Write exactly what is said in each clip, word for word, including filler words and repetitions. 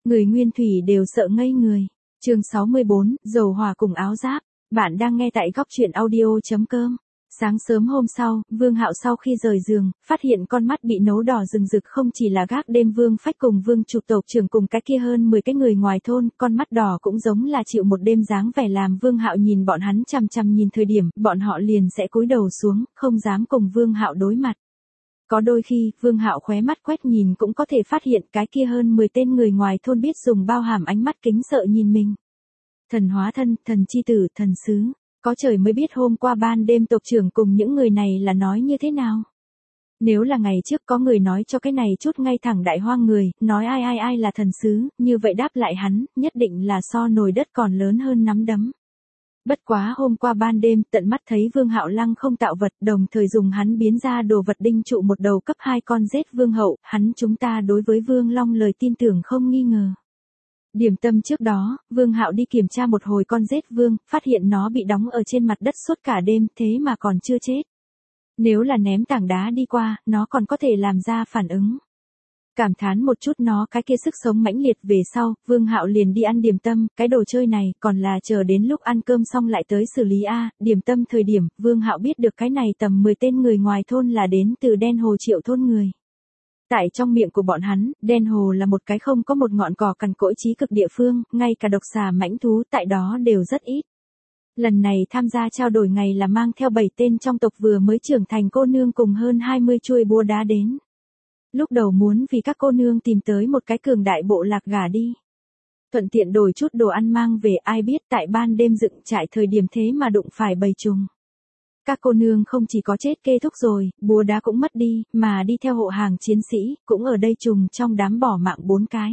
Người Nguyên Thủy đều sợ ngây người. Chương sáu mươi bốn, dầu hỏa cùng áo giáp. Bạn đang nghe tại góc truyện audio chấm com. Sáng sớm hôm sau, Vương Hạo sau khi rời giường, phát hiện con mắt bị nấu đỏ rừng rực không chỉ là gác đêm Vương Phách cùng Vương Trục tộc trưởng cùng cái kia hơn mười cái người ngoài thôn, con mắt đỏ cũng giống là chịu một đêm dáng vẻ làm Vương Hạo nhìn bọn hắn chằm chằm nhìn thời điểm, bọn họ liền sẽ cúi đầu xuống, không dám cùng Vương Hạo đối mặt. Có đôi khi, Vương Hạo khóe mắt quét nhìn cũng có thể phát hiện cái kia hơn mười tên người ngoài thôn biết dùng bao hàm ánh mắt kính sợ nhìn mình. Thần hóa thân, thần chi tử, thần sứ. Có trời mới biết hôm qua ban đêm tộc trưởng cùng những người này là nói như thế nào. Nếu là ngày trước có người nói cho cái này chút ngay thẳng đại hoang người, nói ai ai ai là thần sứ, như vậy đáp lại hắn, nhất định là so nồi đất còn lớn hơn nắm đấm. Bất quá hôm qua ban đêm tận mắt thấy Vương Hạo lăng không tạo vật, đồng thời dùng hắn biến ra đồ vật đinh trụ một đầu cấp hai con rết Vương Hậu, hắn chúng ta đối với Vương Long lời tin tưởng không nghi ngờ. Điểm tâm trước đó, Vương Hạo đi kiểm tra một hồi con rết vương, phát hiện nó bị đóng ở trên mặt đất suốt cả đêm, thế mà còn chưa chết. Nếu là ném tảng đá đi qua, nó còn có thể làm ra phản ứng. Cảm thán một chút nó cái kia sức sống mãnh liệt về sau, Vương Hạo liền đi ăn điểm tâm, cái đồ chơi này còn là chờ đến lúc ăn cơm xong lại tới xử lý a. Điểm tâm thời điểm, Vương Hạo biết được cái này tầm mười tên người ngoài thôn là đến từ Đen Hồ Triệu thôn người. Tại trong miệng của bọn hắn, Đen Hồ là một cái không có một ngọn cỏ cằn cỗi chí cực địa phương, ngay cả độc xà mãnh thú tại đó đều rất ít. Lần này tham gia trao đổi ngày là mang theo bảy tên trong tộc vừa mới trưởng thành cô nương cùng hơn hai mươi chuôi búa đá đến. Lúc đầu muốn vì các cô nương tìm tới một cái cường đại bộ lạc gả đi. Thuận tiện đổi chút đồ ăn mang về, ai biết tại ban đêm dựng trại thời điểm thế mà đụng phải bầy trùng. Các cô nương không chỉ có chết kê thúc rồi, búa đá cũng mất đi, mà đi theo hộ hàng chiến sĩ, cũng ở đây trùng trong đám bỏ mạng bốn cái.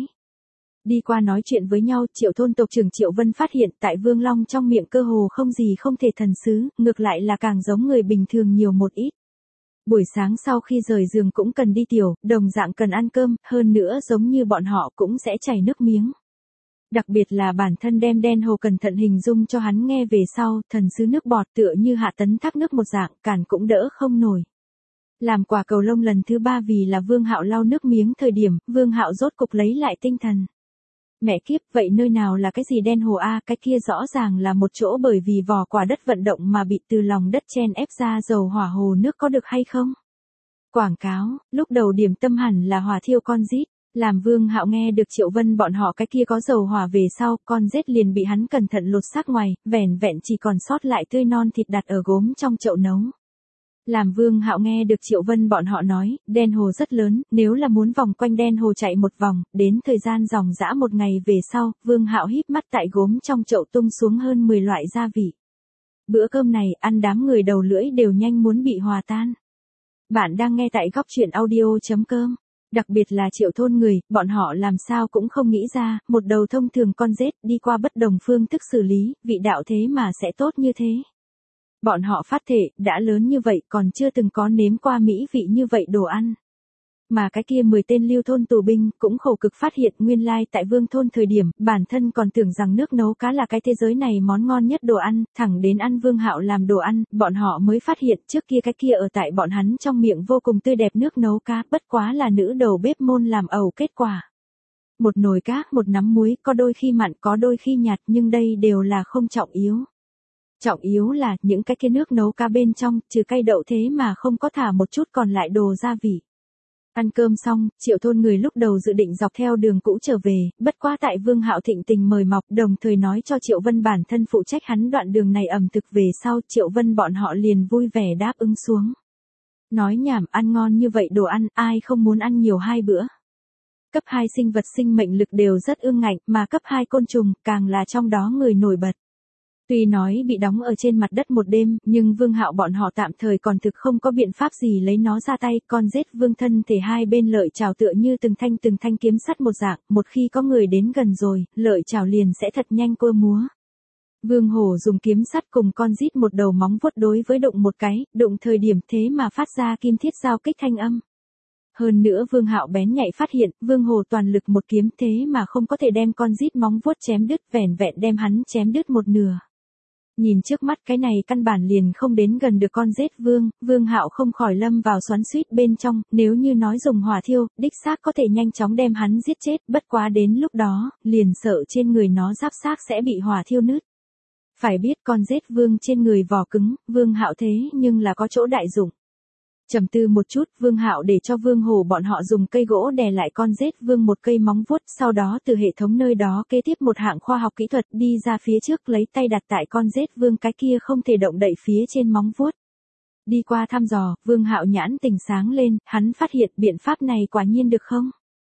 Đi qua nói chuyện với nhau, Triệu thôn tộc trưởng Triệu Vân phát hiện tại Vương Long trong miệng cơ hồ không gì không thể thần sứ, ngược lại là càng giống người bình thường nhiều một ít. Buổi sáng sau khi rời giường cũng cần đi tiểu, đồng dạng cần ăn cơm, hơn nữa giống như bọn họ cũng sẽ chảy nước miếng. Đặc biệt là bản thân đem Đen Hồ cẩn thận hình dung cho hắn nghe về sau, thần sứ nước bọt tựa như hạ tấn thác nước một dạng, cản cũng đỡ không nổi. Làm quả cầu lông lần thứ ba vì là Vương Hạo lau nước miếng thời điểm, Vương Hạo rốt cục lấy lại tinh thần. Mẹ kiếp, vậy nơi nào là cái gì Đen Hồ a? Cái kia rõ ràng là một chỗ bởi vì vỏ quả đất vận động mà bị từ lòng đất chen ép ra dầu hỏa hồ nước, có được hay không? Quảng cáo, lúc đầu điểm tâm hẳn là hỏa thiêu con rít. Làm Vương Hạo nghe được Triệu Vân bọn họ cái kia có dầu hỏa về sau, con rết liền bị hắn cẩn thận lột xác ngoài, vẻn vẹn chỉ còn sót lại tươi non thịt đặt ở gốm trong chậu nấu. Làm Vương Hạo nghe được Triệu Vân bọn họ nói, Đen Hồ rất lớn, nếu là muốn vòng quanh Đen Hồ chạy một vòng, đến thời gian dòng dã một ngày về sau, Vương Hạo híp mắt tại gốm trong chậu tung xuống hơn mười loại gia vị. Bữa cơm này, ăn đám người đầu lưỡi đều nhanh muốn bị hòa tan. Bạn đang nghe tại góc truyện audio chấm com. Đặc biệt là Triệu thôn người, bọn họ làm sao cũng không nghĩ ra, một đầu thông thường con rết đi qua bất đồng phương thức xử lý, vị đạo thế mà sẽ tốt như thế. Bọn họ phát thể, đã lớn như vậy còn chưa từng có nếm qua mỹ vị như vậy đồ ăn. Mà cái kia mười tên lưu thôn tù binh cũng khổ cực phát hiện nguyên lai tại Vương thôn thời điểm, bản thân còn tưởng rằng nước nấu cá là cái thế giới này món ngon nhất đồ ăn, thẳng đến ăn Vương Hạo làm đồ ăn, bọn họ mới phát hiện trước kia cái kia ở tại bọn hắn trong miệng vô cùng tươi đẹp nước nấu cá, bất quá là nữ đầu bếp môn làm ẩu kết quả. Một nồi cá, một nắm muối, có đôi khi mặn có đôi khi nhạt, nhưng đây đều là không trọng yếu. Trọng yếu là những cái kia nước nấu cá bên trong, trừ cay đậu thế mà không có thả một chút còn lại đồ gia vị. Ăn cơm xong, Triệu thôn người lúc đầu dự định dọc theo đường cũ trở về, bất quá tại Vương Hạo thịnh tình mời mọc, đồng thời nói cho Triệu Vân bản thân phụ trách hắn đoạn đường này ẩm thực về sau, Triệu Vân bọn họ liền vui vẻ đáp ứng xuống. Nói nhảm, ăn ngon như vậy đồ ăn, ai không muốn ăn nhiều hai bữa. Cấp hai sinh vật sinh mệnh lực đều rất ương ngạnh, mà cấp hai côn trùng, càng là trong đó người nổi bật. Tuy nói bị đóng ở trên mặt đất một đêm, nhưng Vương Hạo bọn họ tạm thời còn thực không có biện pháp gì lấy nó ra tay, con rết vương thân thể hai bên lợi chảo tựa như từng thanh từng thanh kiếm sắt một dạng, một khi có người đến gần rồi, lợi chảo liền sẽ thật nhanh cơ múa. Vương Hổ dùng kiếm sắt cùng con rít một đầu móng vuốt đối với đụng một cái, đụng thời điểm thế mà phát ra kim thiết giao kích thanh âm. Hơn nữa Vương Hạo bén nhạy phát hiện, Vương Hồ toàn lực một kiếm thế mà không có thể đem con rít móng vuốt chém đứt, vẻn vẹn đem hắn chém đứt một nửa. Nhìn trước mắt cái này căn bản liền không đến gần được con rết vương, Vương Hạo không khỏi lâm vào xoắn xuýt bên trong, nếu như nói dùng hỏa thiêu, đích xác có thể nhanh chóng đem hắn giết chết, bất quá đến lúc đó, liền sợ trên người nó giáp xác sẽ bị hỏa thiêu nứt. Phải biết con rết vương trên người vỏ cứng, Vương Hạo thế nhưng là có chỗ đại dụng. Trầm tư một chút, Vương Hạo để cho Vương Hổ bọn họ dùng cây gỗ đè lại con rết vương một cây móng vuốt, sau đó từ hệ thống nơi đó kế tiếp một hạng khoa học kỹ thuật đi ra phía trước lấy tay đặt tại con rết vương cái kia không thể động đậy phía trên móng vuốt. Đi qua thăm dò, Vương Hạo nhãn tình sáng lên, hắn phát hiện biện pháp này quả nhiên được không?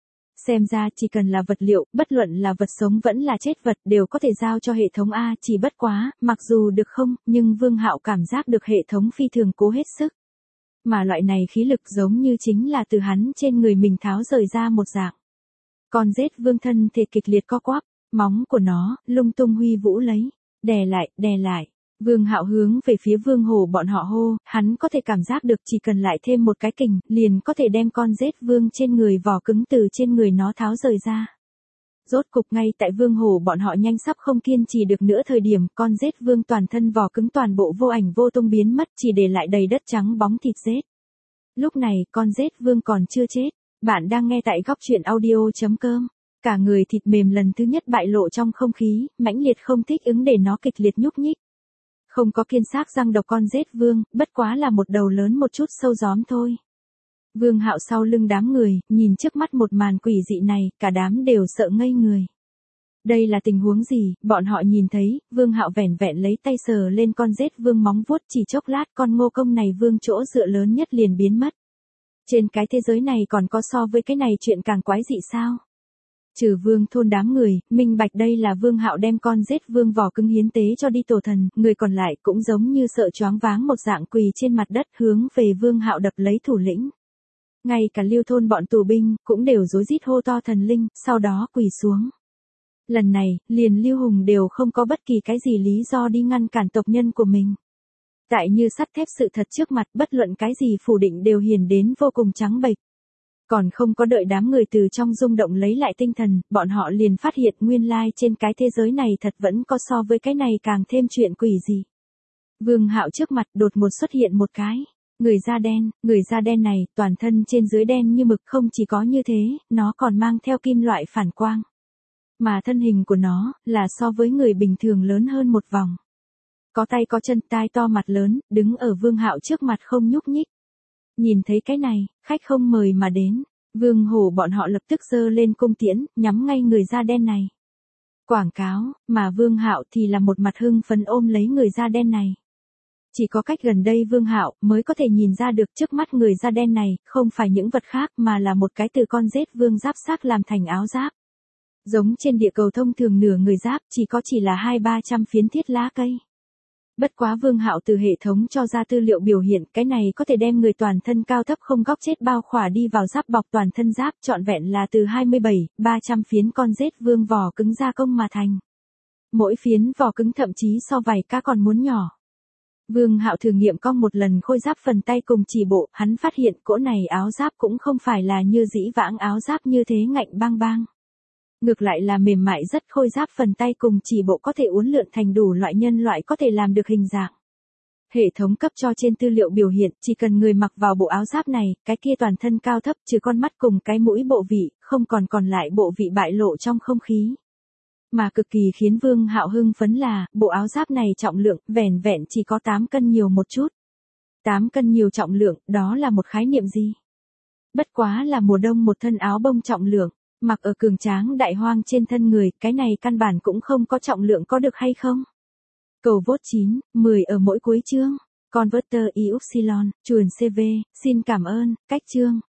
Xem ra chỉ cần là vật liệu, bất luận là vật sống vẫn là chết vật đều có thể giao cho hệ thống A, chỉ bất quá, mặc dù được không, nhưng Vương Hạo cảm giác được hệ thống phi thường cố hết sức. Mà loại này khí lực giống như chính là từ hắn trên người mình tháo rời ra một dạng. Con rết vương thân thể kịch liệt co quắp, móng của nó, lung tung huy vũ lấy, đè lại, đè lại. Vương Hạo hướng về phía Vương Hổ bọn họ hô, hắn có thể cảm giác được chỉ cần lại thêm một cái kình, liền có thể đem con rết vương trên người vỏ cứng từ trên người nó tháo rời ra. Rốt cục ngay tại Vương Hổ bọn họ nhanh sắp không kiên trì được nữa thời điểm, con rết vương toàn thân vỏ cứng toàn bộ vô ảnh vô tung biến mất, chỉ để lại đầy đất trắng bóng thịt rết. Lúc này, con rết vương còn chưa chết. Bạn đang nghe tại góc truyện audio chấm com. Cả người thịt mềm lần thứ nhất bại lộ trong không khí, mãnh liệt không thích ứng để nó kịch liệt nhúc nhích. Không có kiên xác răng độc con rết vương, bất quá là một đầu lớn một chút sâu gióm thôi. Vương Hạo sau lưng đám người, nhìn trước mắt một màn quỷ dị này, cả đám đều sợ ngây người. Đây là tình huống gì, bọn họ nhìn thấy, Vương Hạo vẻn vẹn lấy tay sờ lên con rết vương móng vuốt, chỉ chốc lát con ngô công này vương chỗ dựa lớn nhất liền biến mất. Trên cái thế giới này còn có so với cái này chuyện càng quái dị sao? Trừ Vương thôn đám người, minh bạch đây là Vương Hạo đem con rết vương vỏ cứng hiến tế cho đi tổ thần, người còn lại cũng giống như sợ choáng váng một dạng quỳ trên mặt đất hướng về Vương Hạo đập lấy thủ lĩnh. Ngay cả Liêu thôn bọn tù binh cũng đều rối rít hô to thần linh, sau đó quỳ xuống. Lần này, liền Liêu Hùng đều không có bất kỳ cái gì lý do đi ngăn cản tộc nhân của mình. Tại như sắt thép sự thật trước mặt, bất luận cái gì phủ định đều hiền đến vô cùng trắng bệch. Còn không có đợi đám người từ trong rung động lấy lại tinh thần, bọn họ liền phát hiện nguyên lai trên cái thế giới này thật vẫn có so với cái này càng thêm chuyện quỷ gì. Vương Hạo trước mặt đột ngột xuất hiện một cái. Người da đen, người da đen này, toàn thân trên dưới đen như mực, không chỉ có như thế, nó còn mang theo kim loại phản quang. Mà thân hình của nó, là so với người bình thường lớn hơn một vòng. Có tay có chân, tai to mặt lớn, đứng ở Vương Hạo trước mặt không nhúc nhích. Nhìn thấy cái này, khách không mời mà đến, Vương Hổ bọn họ lập tức giơ lên cung tiễn, nhắm ngay người da đen này. Quảng cáo, mà Vương Hạo thì là một mặt hưng phấn ôm lấy người da đen này. Chỉ có cách gần đây Vương Hạo mới có thể nhìn ra được trước mắt người da đen này, không phải những vật khác mà là một cái từ con rết vương giáp xác làm thành áo giáp. Giống trên địa cầu thông thường nửa người giáp chỉ có chỉ là hai ba trăm phiến thiết lá cây. Bất quá Vương Hạo từ hệ thống cho ra tư liệu biểu hiện, cái này có thể đem người toàn thân cao thấp không góc chết bao khỏa đi vào giáp bọc toàn thân giáp, trọn vẹn là từ hai mươi bảy, ba trăm phiến con rết vương vỏ cứng gia công mà thành. Mỗi phiến vỏ cứng thậm chí so vảy cá còn muốn nhỏ. Vương Hạo thử nghiệm cong một lần khôi giáp phần tay cùng chỉ bộ, hắn phát hiện cỗ này áo giáp cũng không phải là như dĩ vãng áo giáp như thế ngạnh bang bang. Ngược lại là mềm mại rất, khôi giáp phần tay cùng chỉ bộ có thể uốn lượn thành đủ loại nhân loại có thể làm được hình dạng. Hệ thống cấp cho trên tư liệu biểu hiện, chỉ cần người mặc vào bộ áo giáp này, cái kia toàn thân cao thấp trừ con mắt cùng cái mũi bộ vị, không còn còn lại bộ vị bại lộ trong không khí. Mà cực kỳ khiến Vương Hạo hưng phấn là, bộ áo giáp này trọng lượng, vẻn vẹn chỉ có tám cân nhiều một chút. tám cân nhiều trọng lượng, đó là một khái niệm gì? Bất quá là mùa đông một thân áo bông trọng lượng, mặc ở cường tráng đại hoang trên thân người, cái này căn bản cũng không có trọng lượng có được hay không? Cầu vote chín, mười ở mỗi cuối chương. Converter y upsilon, chuồn xê vê, xin cảm ơn, cách chương.